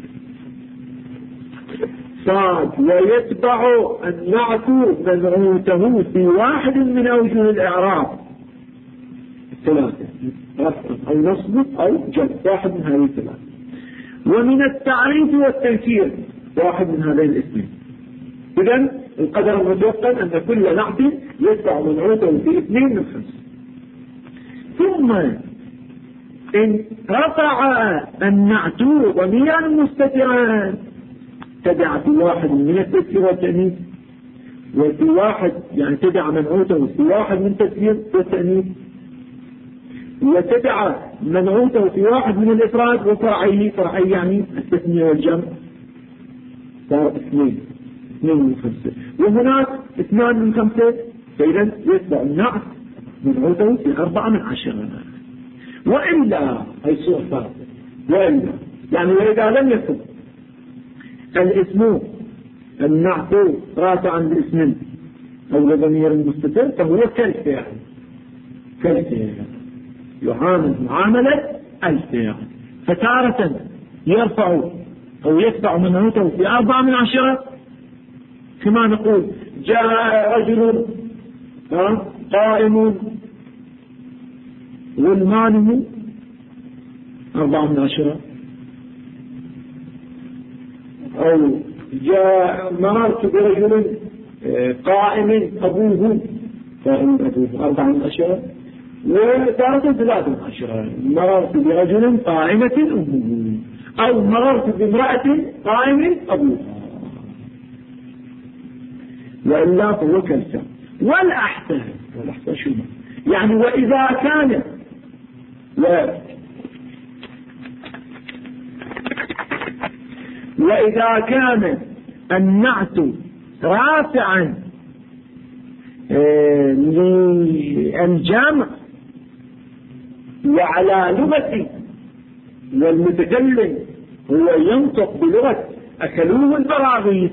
صاد ويتبع النعت منعوته في واحد من أوجه الإعراب الثلاثة رفع أو نصب أو جر واحد من هذه الثلاثة. ومن التعريف والتنكير واحد من هذين الاثنين. إذن القدر المتوقن أن كل نعت يتبع منعوته في 2 من 5. ثم إن رفع النعت ضميرا مستترا تبع في واحد من التذكير والتأنيث وفي واحد يعني تبع منعوته في واحد من التذكير والتأنيث وتبع منعوته في واحد من الإفراد وفرعيه يعني التثنية والجمع صار 2 من 5 وهناك 2 من 5 فإذا يتبع النعت منعوته في 4 من 10. وإلا هي صورة ثالثة وإلا يعني وإذا لم يكن الاسم النعت رافعا باسم أو بضمير مستتر فهو كالف يعني، كالف يعني يعامل معاملة ألف يعني. فتارة يرفع أو يتبع منعوته في 4/10 كما نقول جاء رجل قائم غلمانه 4/10، أو جاء مررت برجل قائم أبوه 4/10، وتارة 3/10 مررت برجل قائمة أمه، أو مررت بامرأة قائم أبوها، وإلا فهو كالسم. والأحسن شو يعني؟ وإذا كان النعت رافعا للجمع وعلى لغة والمتكلم هو ينطق بلغة أكلوه البراغيث،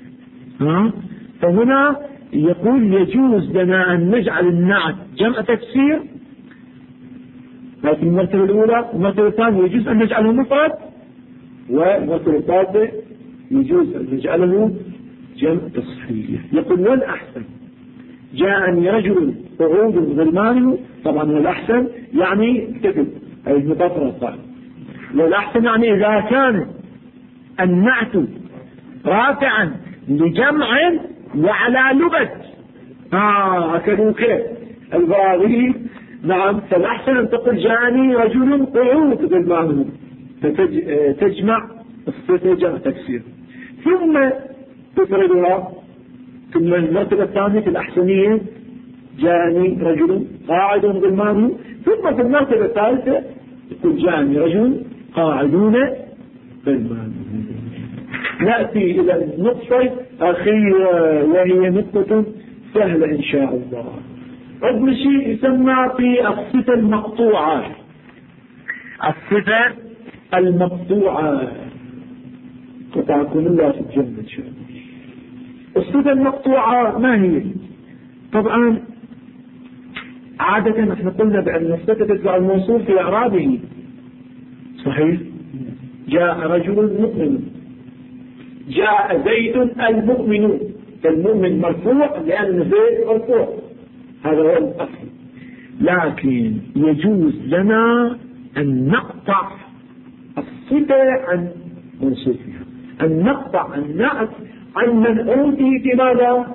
فهنا يقول يجوز لنا أن نجعل النعت جمع تكسير، لكن المرتبة الأولى. المرتبة الثانية يجوز أن نجعله مفرد، والمرتبة الثالثة يجوز أن نجعله جمع تصحيح. يقول والأحسن جاءني رجل قعود غلمانه، طبعا والأحسن يعني اكتب أي المضافة الصالح. والأحسن يعني إذا كان النعت رافعا لجمع وعلى لغة أكلوك البراغيث، نعم، فالأحسن أن تقول جاءني رجل قعود غلمانه، فتجمع الصفة جمع تكسير، ثم تفردها. ثم المرتبة الثانية في الأحسنية جاءني رجل قاعد غلمانه، ثم في المرتبة الثالثة يقول جاءني رجل قاعدون غلمانه. نأتي إلى النقطة الأخيرة وهي نقطة سهلة إن شاء الله. عندنا شيء يسمى في الصفة المقطوعة. الصفة المقطوعة قطعكم الله في الجنة إن شاء الله. الصفة المقطوعة ما هي؟ طبعا عادة نحن قلنا بأن الصفة تتبع الموصوف في إعرابه، صحيح؟ جاء رجل مؤمن، جاء زيد المؤمن، فالمؤمن مرفوع لأن زيد مرفوع، هذا هو الأصل. لكن يجوز لنا أن نقطع الصفة عن موصوفها، أن نقطع النعت عن منعوته في ماذا؟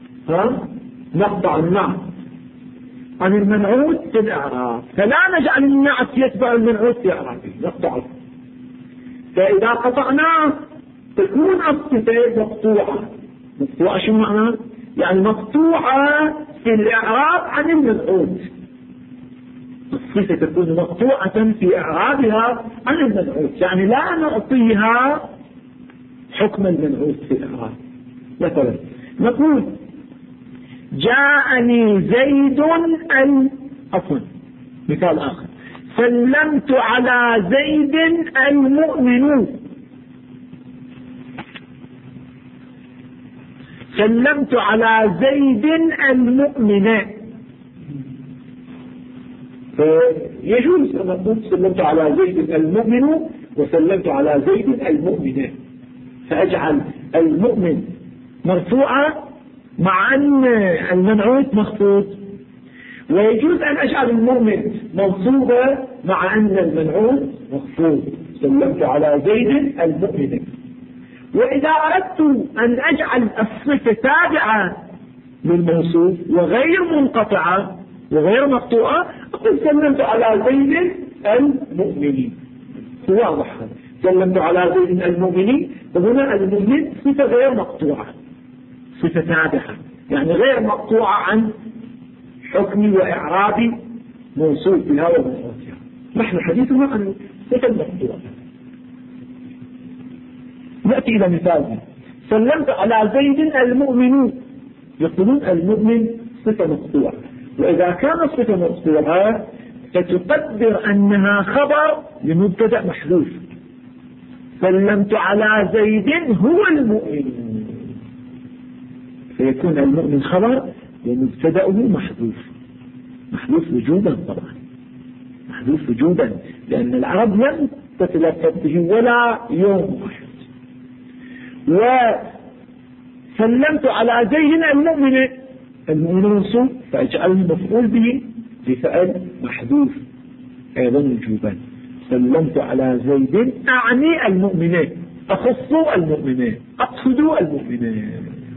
نقطع النعت عن المنعوت في الإعراب، فلا نجعل النعت يتبع المنعوت في إعرابه، نقطعه. فإذا قطعناه تكون الصفة مقطوعة. مقطوعة شو معنى؟ يعني مقطوعة في الإعراب عن المنعوت. الصفة تكون مقطوعة في إعرابها عن المنعوت، يعني لا نعطيها حكم المنعوت في الإعراب. مثلا نقول جاءني زيد مثال آخر، سلمت على زيد المؤمن، سلمت على زيد المؤمن. يجوز أن نقول سلمت على زيد المؤمن وسلمت على زيد المؤمن، فأجعل المؤمن مرفوعة مع أن المنعوت مخفوض، ويجوز أن أجعل المؤمن منصوبة مع أن المنعوت مخفوض، سلمت على زيد المؤمن. وإذا أردت أن أجعل الصفة تابعة للموصوف وغير منقطعة وغير مقطوعة، أقول سلمت على زيد المؤمن. واضح، سلمت على زيد المؤمن، وهنا المؤمن صفة غير مقطوعة، صفة تابعة، يعني غير مقطوعة عن حكم وإعراب موصوف بها ومنعوتها. نحن حديثنا عن صفة مقطوعة. نأتي إلى مثال، سلمت على زيد المؤمن، يقولون المؤمن صفة مقطوعة، وإذا كانت صفة مقطوعة فتقدر أنها خبر لمبتدأ محذوف، سلمت على زيد هو المؤمن، فيكون المؤمن خبر ومبتدأه محذوف وجوبا طبعا، محذوف وجوبا، لأن العرب لم تتلفظ به ولا يوم واحد. وسلمت على زيد المؤمن منصوب فاجعله مفعول به بفعل محذوف أيضا وجوبا. سلمت على زيد أعني المؤمنين، أخص المؤمنين، أقصد المؤمنين.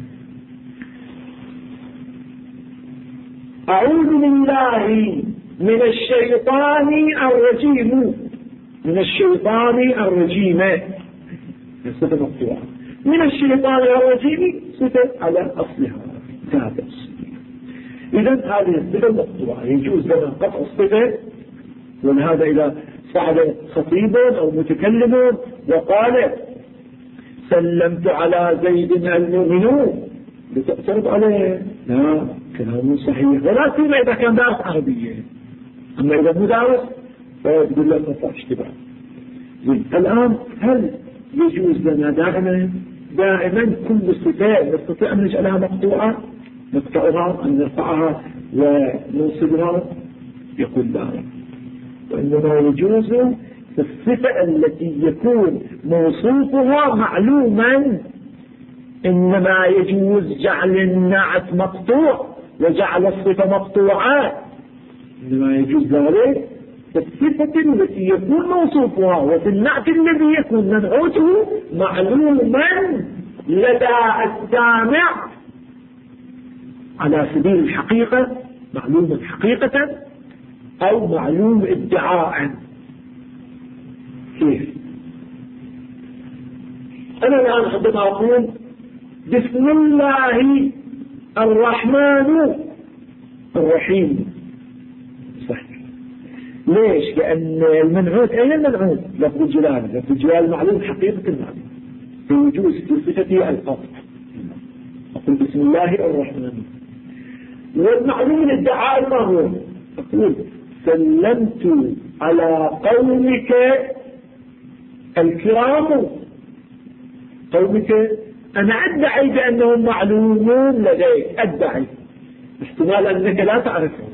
أعوذ بالله من الشيطان الرجيم، من الشيطان الرجيم صفة مقطوعة، من الشيطان الرجيم صفة على أصلها ثابت. إذا هذه الصفة المقطوعة يجوز لنا قطع الصفة، ولهذا إذا صعد خطيب أو متكلم وقال سلمت على زيد المؤمنون بتعترض عليه؟ لا، كلام صحيح، ولا سيما إذا كان دارس عربية. أما إذا مو دارس فيقول لك ما صار اشتباه. الآن هل يجوز لنا دائما كل صفة نستطيع أن نجعلها مقطوعة، نقطعها أن نرفعها وننصبها؟ يقول لا، وإنما يجوز في الصفة التي يكون موصوفها معلوما، إنما يجوز جعل النعت مقطوع وجعل الصفة مقطوعة، إنما يجوز ذلك في الصفة التي يكون موصوفها وفي النعت الذي يكون منعوته معلوما لدى السامع على سبيل الحقيقة، معلوم حقيقة أو معلوم ادعاء. كيف؟ أنا الآن عندما أقول بسم الله الرحمن الرحيم، صحيح. ليش؟ لأن المنعوت، أين المنعوت؟ لفظ الجلال، لفظ الجلال معلوم حقيقة المعنى، فيجوز في صفته القطع. أقول بسم الله الرحمن، والمعلوم الادعاء ما هو؟ أقول سلمت على قومك الكرام، قومك أنا أدعي بأنهم معلومون لديك، أدعي، احتمال أنك لا تعرفهم.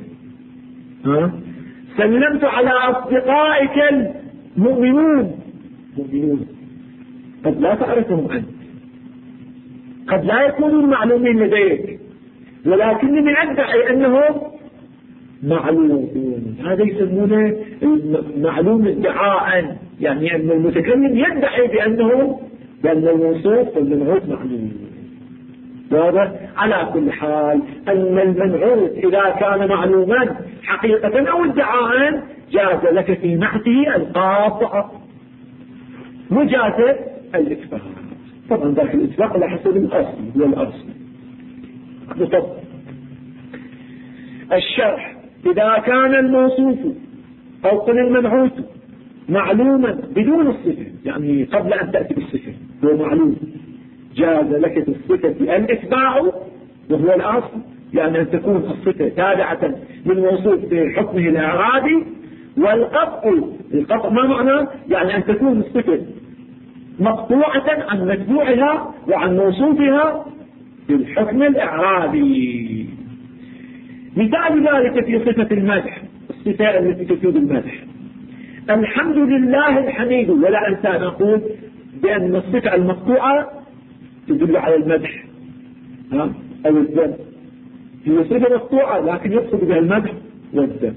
سلمت على أصدقائك المؤمنون، مؤمنون قد لا تعرفهم أنت، قد لا يكونون معلومين لديك، ولكنني أدعي أنهم معلومون. هذا يسمونه معلوم ادعاء، يعني أن المتكلم يدعي بأن الموصوف والمنعوت معلوم. وهذا على كل حال أن المنعوت إذا كان معلوما حقيقة أو ادعاء جاز لك في نعته القاطع وجاز الإثبات. طبعا ذلك الإثبات على حسب الأصل، هو الأصل. بالضبط. الشرح إذا كان الموصوف أو قل المنعوت معلوما بدون الصفة، يعني قبل أن تأتي بالصفة هو معلوم، جاز لك في الصفة الإتباع وهو الأصل، يعني أن تكون الصفة تابعة للموصوف في حكمه الإعرابي. والقطع، القطع ما معناه؟ يعني أن تكون الصفة مقطوعة عن متبوعها وعن موصوفها في الحكم الإعرابي. مثال ذلك في صفة المدح، الصفة التي تفيد المدح، الحمد لله الحميد، ولا أنسى أن أقول بأن الصفة المقطوعة تدل على المدح أو الذم، هي صفة مقطوعة لكن يقصد بها المدح والذم.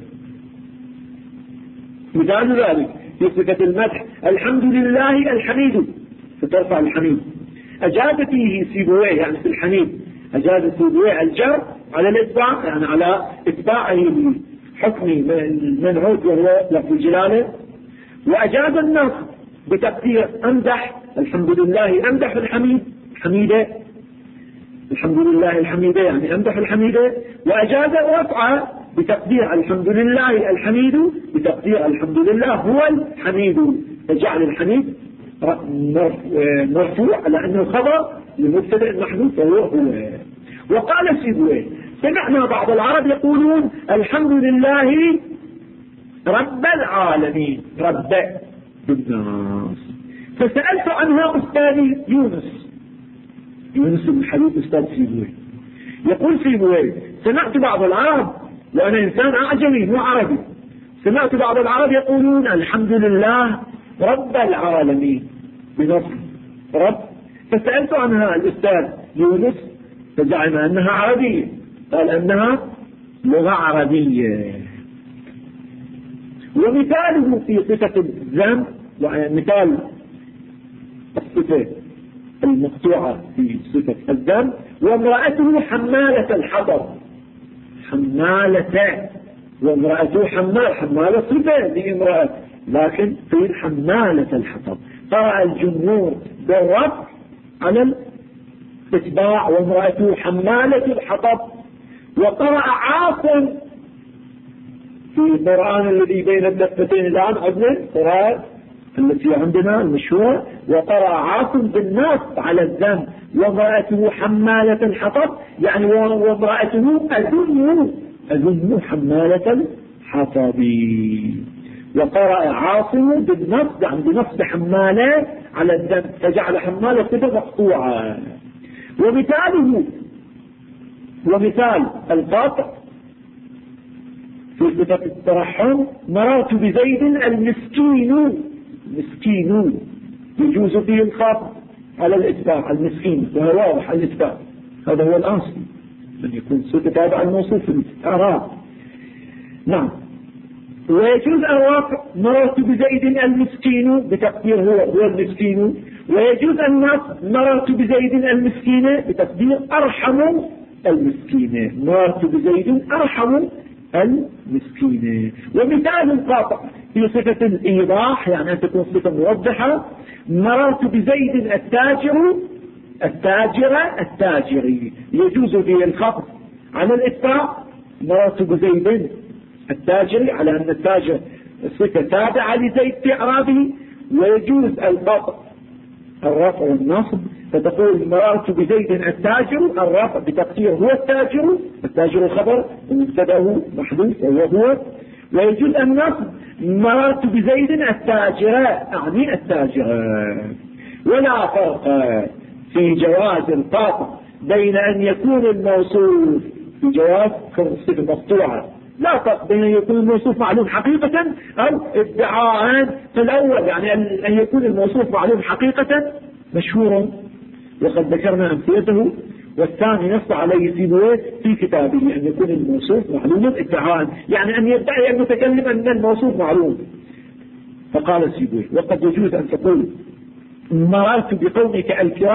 مثال ذلك في صفة المدح الحمد لله الحميد، فترفع الحميد. أجاد فيه سيبويه، يعني في الحميد أجاد سيبويه الجر على الإتباع، يعني على إتباعه لحكم المنعوت وهو لفظ الجلالة. وأجاد النص بتقدير أمدح الحمد لله، أمدح الحميد حميدة، الحمد لله الحميدة يعني أمدح الحميدة. وأجاد رفع بتقدير الحمد لله الحميد بتقدير الحمد لله هو الحميد، فجعل الحميد مرفوع على أنه خبر لمبتدأ المحذوف وهو. وقال سيبويه سمعنا بعض العرب يقولون الحمد لله رب العالمين، رب الناس، فسألت عنها أستاذي يونس بن حبيب أستاذ سيبويه، يقول سيبويه: سمعت بعض العرب، وأنا إنسان أعجمي مو عربي، سمعت بعض العرب يقولون الحمد لله رب العالمين بنص رب، فسألت عنها الأستاذ يونس فزعم أنها عربية، قال أنها لغة عربية. ومثاله في صفة الذم، مثال الصفة المقطوعة في صفة الذم: وامرأته حمالة الحطب. حمالة، وامرأته حمالة صفة لامرأة، لكن في حمالة الحطب. قرأ الجمهور بالرفع على الاتباع: وامرأته حمالة الحطب. وقرأ عاصم في القرآن الذي بين الدفتين الآن عندنا القراءة التي عندنا المشهورة: وقرأ عاصم بالنصب على الذم: وامرأته حمالة الحطب، يعني وامرأته أذن حمالة الحطب. وقرأ عاصم بالنصب، يعني بنصب حمالة على الذم، فجعل حمالة صفة مقطوعة. ومثال القاطع في صفة الترحم: مررت بزيد المسكين. مسكين يجوز فيه الخاطئ على الإتباع، المسكين، وهو واضح الإتباع، هذا هو الأصل أن يكون صفة تابع الموصوف في الإعراب. نعم. ويجوز الرفع: مررت بزيد المسكين، بتقدير هو المسكين. ويجوز النصب: مررت بزيد المسكين، بتقدير أرحم المسكين. مررت بزيد أرحم المسكين. ومثال القاطع في صفة الإيضاح، يعني أن تكون صفة موضحة: مررت بزيد التاجري، يجوز به الخفض على الإتباع: مررت بزيد التاجري، على أن التاجر صفة تابعة لزيد في إعرابه. ويجوز القطع الرفع والنصب، فتقول: مررت بزيد التاجر، الرفع بتقدير هو التاجر خبر ومبتدأه محذوف وهو. ويجوز النصب: مررت بزيد التاجر، أعني التاجر. ولا فرق في جواز القاطع بين أن يكون الموصوف في جواز الصفة مقطوعة، لا فرق بين أن يكون الموصوف معلوم حقيقة أو ادعاء. فالأول يعني أن يكون الموصوف معلوم حقيقة مشهور وقد ذكرنا أمثلته، والثاني نص عليه سيبويه في كتابه أن يكون الموصوف معلوما ادعاء، يعني أن يدعي المتكلم أن الموصوف معلوم. فقال سيبويه: وقد يجوز أن تقول: مررت بقومك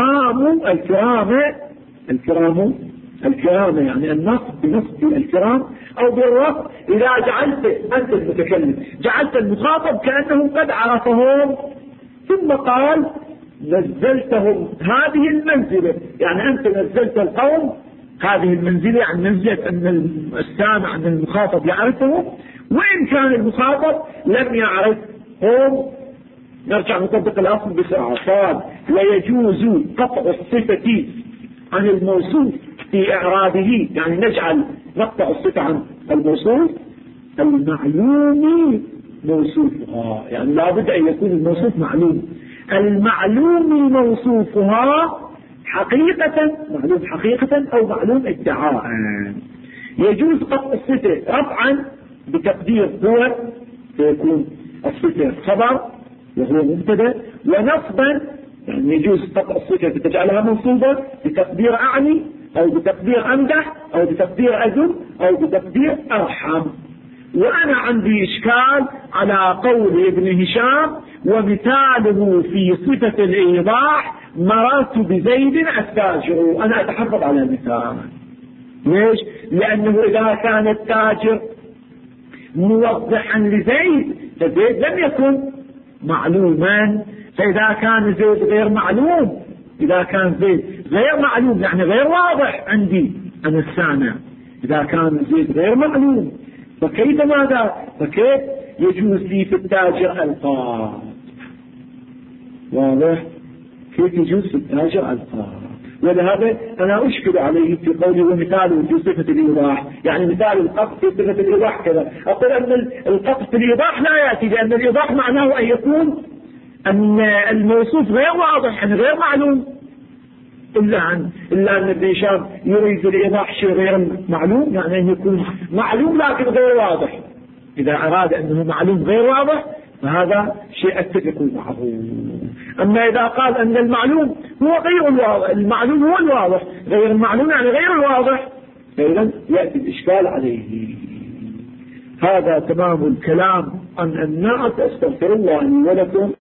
الكرام، يعني النصب بنصب الكرام، أو بالرفع إذا جعلت أنت المتكلم جعلت المخاطب كأنه قد عرفهم، ثم قال: نزلتهم هذه المنزلة، يعني أنت نزلت القوم هذه المنزلة، يعني منزلة أن السامع أن المخاطب يعرفهم، وإن كان المخاطب لم يعرفهم. نرجع نطبق الأصل بسرعة. ويجوز قطع الصفة عن الموصوف في إعرابه، يعني نقطع الصفة عن الموصوف المعلوم موصوفها، يعني لا بد أن يكون الموصوف معلوم. المعلوم موصوفها حقيقة، معلوم حقيقة أو معلوم ادعاء. يجوز قطع الصفة رفعا بتقدير هو، فيكون الصفة خبر وهو مبتدا، ونصبا يعني يجوز قطع الصفة تجعلها منصوبة بتقدير أعني أو بتقدير أمدح أو بتقدير أذن أو بتقدير أرحم. وأنا عندي إشكال على قول ابن هشام: ومثاله في صفة الإيضاح مررت بزيد التاجر. أنا أتحفظ على المثال. ليش؟ لأنه إذا كان التاجر موضحا لزيد فزيد لم يكن معلوما، فإذا كان زيد غير معلوم، إذا كان زيد غير معلوم يعني غير واضح عندي أنا السامع، إذا كان زيد غير معلوم فكيف يجوز لي في التاجر القاط؟ واضح؟ كيف يجوز في التاجر القاط؟ ولهذا أنا أشكل عليه في قولي ومثاله في صفة الإيضاح، يعني مثال القط في صفة الإيضاح كذا. أقول أن القط في الإيضاح لا يأتي، لأن الإيضاح معناه أن يكون أن الموصوف غير واضح، يعني غير معلوم. إلا أن ابن هشام يريد الإيضاح شيء غير معلوم، يعني أن يكون معلوم لكن غير واضح. إذا أراد أنه معلوم غير واضح فهذا شيء أتفق معه. أما إذا قال أن المعلوم هو غير الواضح، المعلوم هو الواضح غير المعلوم يعني غير الواضح، فإذا يأتي الإشكال عليه. هذا تمام الكلام عن النعت. أستغفر الله لي ولكم.